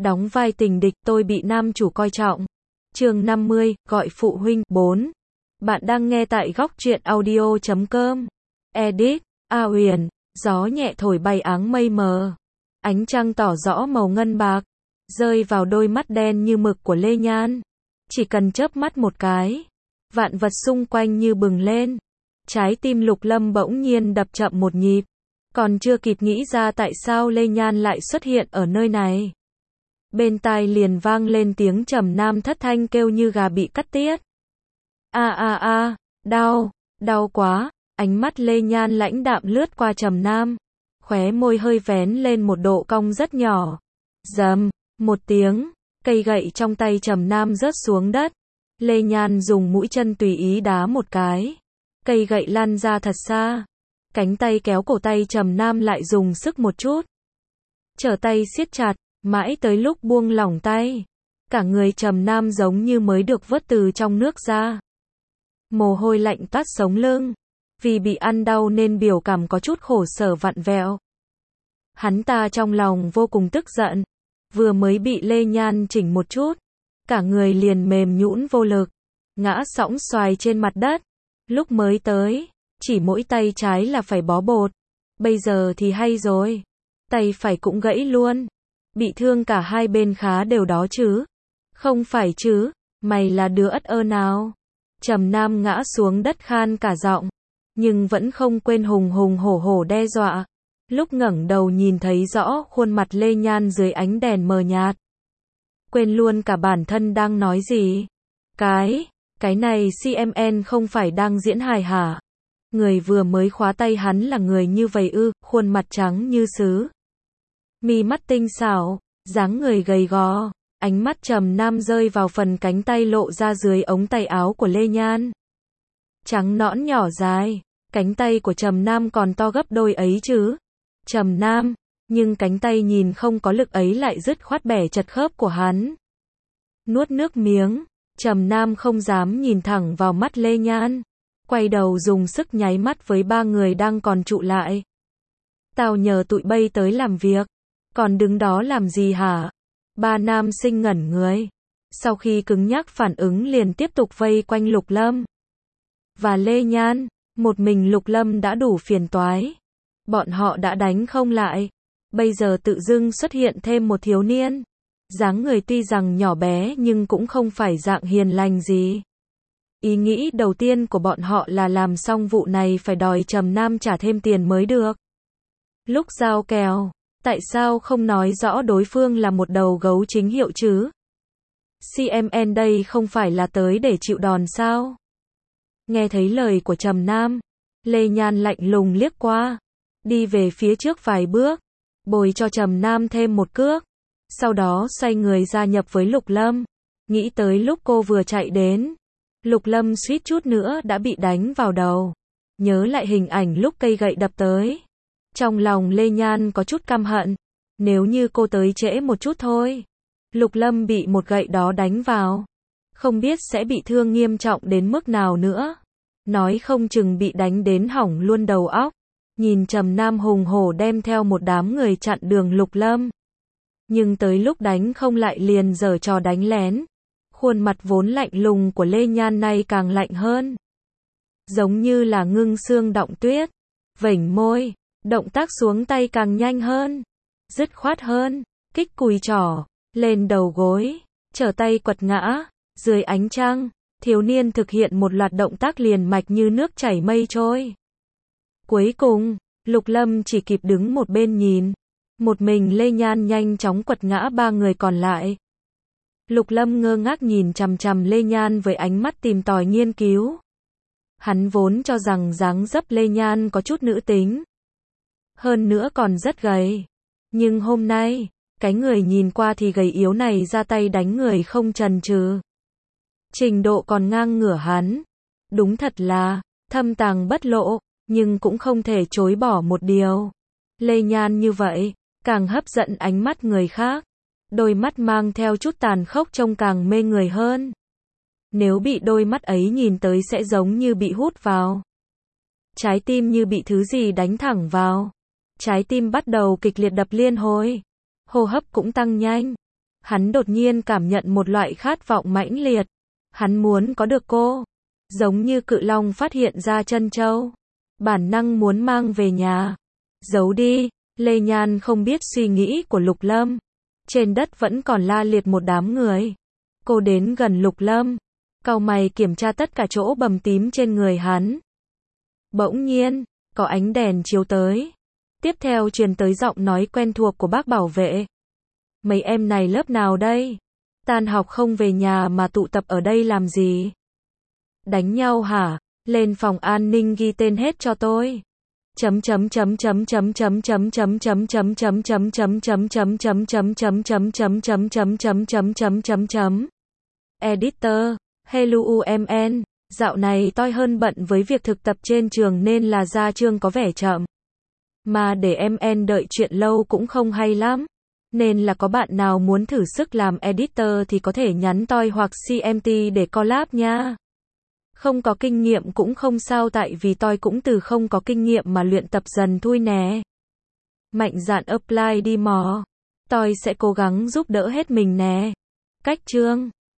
đóng vai tình địch, tôi bị nam chủ coi trọng. Chương 50, gọi phụ huynh. 4. Bạn đang nghe tại góc truyện audio.com. Edit, A Huyền, gió nhẹ thổi bay áng mây mờ. Ánh trăng tỏ rõ màu ngân bạc, rơi vào đôi mắt đen như mực của Lê Nhan. Chỉ cần chớp mắt một cái, vạn vật xung quanh như bừng lên. Trái tim Lục Lâm bỗng nhiên đập chậm một nhịp. Còn chưa kịp nghĩ ra tại sao Lê Nhan lại xuất hiện ở nơi này, bên tai liền vang lên tiếng Trầm Nam thất thanh kêu như gà bị cắt tiết. Đau, đau quá. Ánh mắt Lê Nhan lãnh đạm lướt qua Trầm Nam, khóe môi hơi vén lên một độ cong rất nhỏ. Rầm, một tiếng, cây gậy trong tay Trầm Nam rớt xuống đất. Lê Nhan dùng mũi chân tùy ý đá một cái, cây gậy lăn ra thật xa. Cánh tay kéo cổ tay Trầm Nam lại dùng sức một chút, trở tay siết chặt, mãi tới lúc buông lỏng tay, cả người Trầm Nam giống như mới được vớt từ trong nước ra. Mồ hôi lạnh toát sống lưng, vì bị ăn đau nên biểu cảm có chút khổ sở vặn vẹo. Hắn ta trong lòng vô cùng tức giận, vừa mới bị Lê Nhan chỉnh một chút, cả người liền mềm nhũn vô lực, ngã sõng xoài trên mặt đất. Lúc mới tới, chỉ mỗi tay trái là phải bó bột, bây giờ thì hay rồi, tay phải cũng gãy luôn. Bị thương cả hai bên khá đều đó chứ? Không phải chứ, mày là đứa ất ơ nào? Trầm Nam ngã xuống đất khan cả giọng, nhưng vẫn không quên hùng hùng hổ hổ đe dọa. Lúc ngẩng đầu nhìn thấy rõ khuôn mặt Lê Nhan dưới ánh đèn mờ nhạt, quên luôn cả bản thân đang nói gì. Cái này CMN không phải đang diễn hài hả? Người vừa mới khóa tay hắn là người như vậy ư? Khuôn mặt trắng như sứ, mi mắt tinh xảo, dáng người gầy gò. Ánh mắt Trầm Nam rơi vào phần cánh tay lộ ra dưới ống tay áo của Lê Nhan. Trắng nõn nhỏ dài, cánh tay của Trầm Nam còn to gấp đôi ấy chứ. Trầm Nam, nhưng cánh tay nhìn không có lực ấy lại dứt khoát bẻ chật khớp của hắn. Nuốt nước miếng, Trầm Nam không dám nhìn thẳng vào mắt Lê Nhan, quay đầu dùng sức nháy mắt với ba người đang còn trụ lại. Tao nhờ tụi bay tới làm việc, còn đứng đó làm gì hả? Ba nam sinh ngẩn người, sau khi cứng nhắc phản ứng liền tiếp tục vây quanh Lục Lâm và Lê Nhan. Một mình Lục Lâm đã đủ phiền toái, bọn họ đã đánh không lại, bây giờ tự dưng xuất hiện thêm một thiếu niên, dáng người tuy rằng nhỏ bé nhưng cũng không phải dạng hiền lành gì. Ý nghĩ đầu tiên của bọn họ là làm xong vụ này phải đòi Trầm Nam trả thêm tiền mới được. Lúc giao kèo, tại sao không nói rõ đối phương là một đầu gấu chính hiệu chứ? CMN đây không phải là tới để chịu đòn sao? Nghe thấy lời của Trầm Nam, Lê Nhan lạnh lùng liếc qua, đi về phía trước vài bước, bồi cho Trầm Nam thêm một cước, sau đó xoay người gia nhập với Lục Lâm. Nghĩ tới lúc cô vừa chạy đến, Lục Lâm suýt chút nữa đã bị đánh vào đầu. Nhớ lại hình ảnh lúc cây gậy đập tới, trong lòng Lê Nhan có chút căm hận. Nếu như cô tới trễ một chút thôi, Lục Lâm bị một gậy đó đánh vào, không biết sẽ bị thương nghiêm trọng đến mức nào nữa. Nói không chừng bị đánh đến hỏng luôn đầu óc. Nhìn Trầm Nam hùng hổ đem theo một đám người chặn đường Lục Lâm, nhưng tới lúc đánh không lại liền giở trò đánh lén. Khuôn mặt vốn lạnh lùng của Lê Nhan nay càng lạnh hơn, giống như là ngưng xương động tuyết. Vểnh môi, động tác xuống tay càng nhanh hơn, dứt khoát hơn, kích cùi trỏ lên đầu gối, trở tay quật ngã. Dưới ánh trăng, thiếu niên thực hiện một loạt động tác liền mạch như nước chảy mây trôi. Cuối cùng, Lục Lâm chỉ kịp đứng một bên nhìn, một mình Lê Nhan nhanh chóng quật ngã ba người còn lại. Lục Lâm ngơ ngác nhìn chằm chằm Lê Nhan với ánh mắt tìm tòi nghiên cứu. Hắn vốn cho rằng dáng dấp Lê Nhan có chút nữ tính, hơn nữa còn rất gầy, nhưng hôm nay, cái người nhìn qua thì gầy yếu này ra tay đánh người không chần chừ, trình độ còn ngang ngửa hắn. Đúng thật là thâm tàng bất lộ, nhưng cũng không thể chối bỏ một điều. Lê Nhan như vậy, càng hấp dẫn ánh mắt người khác. Đôi mắt mang theo chút tàn khốc trông càng mê người hơn. Nếu bị đôi mắt ấy nhìn tới sẽ giống như bị hút vào. Trái tim như bị thứ gì đánh thẳng vào. Trái tim bắt đầu kịch liệt đập liên hồi. Hô hấp cũng tăng nhanh. Hắn đột nhiên cảm nhận một loại khát vọng mãnh liệt. Hắn muốn có được cô. Giống như cự long phát hiện ra trân châu. Bản năng muốn mang về nhà. Giấu đi. Lê Nhan không biết suy nghĩ của Lục Lâm. Trên đất vẫn còn la liệt một đám người. Cô đến gần Lục Lâm. Cau mày kiểm tra tất cả chỗ bầm tím trên người hắn. Bỗng nhiên, có ánh đèn chiếu tới. Tiếp theo truyền tới giọng nói quen thuộc của bác bảo vệ. Mấy em này lớp nào đây? Tan học không về nhà mà tụ tập ở đây làm gì? Đánh nhau hả? Lên phòng an ninh ghi tên hết cho tôi. Editor, hello UMN, dạo này tôi hơn bận với việc thực tập trên trường nên là ra chương có vẻ chậm. Mà để MN đợi chuyện lâu cũng không hay lắm. Nên là có bạn nào muốn thử sức làm editor thì có thể nhắn tôi hoặc CMT để collab nha. Không có kinh nghiệm cũng không sao tại vì tôi cũng từ không có kinh nghiệm mà luyện tập dần thôi nè. Mạnh dạn apply đi mò. Tôi sẽ cố gắng giúp đỡ hết mình nè. Cách chương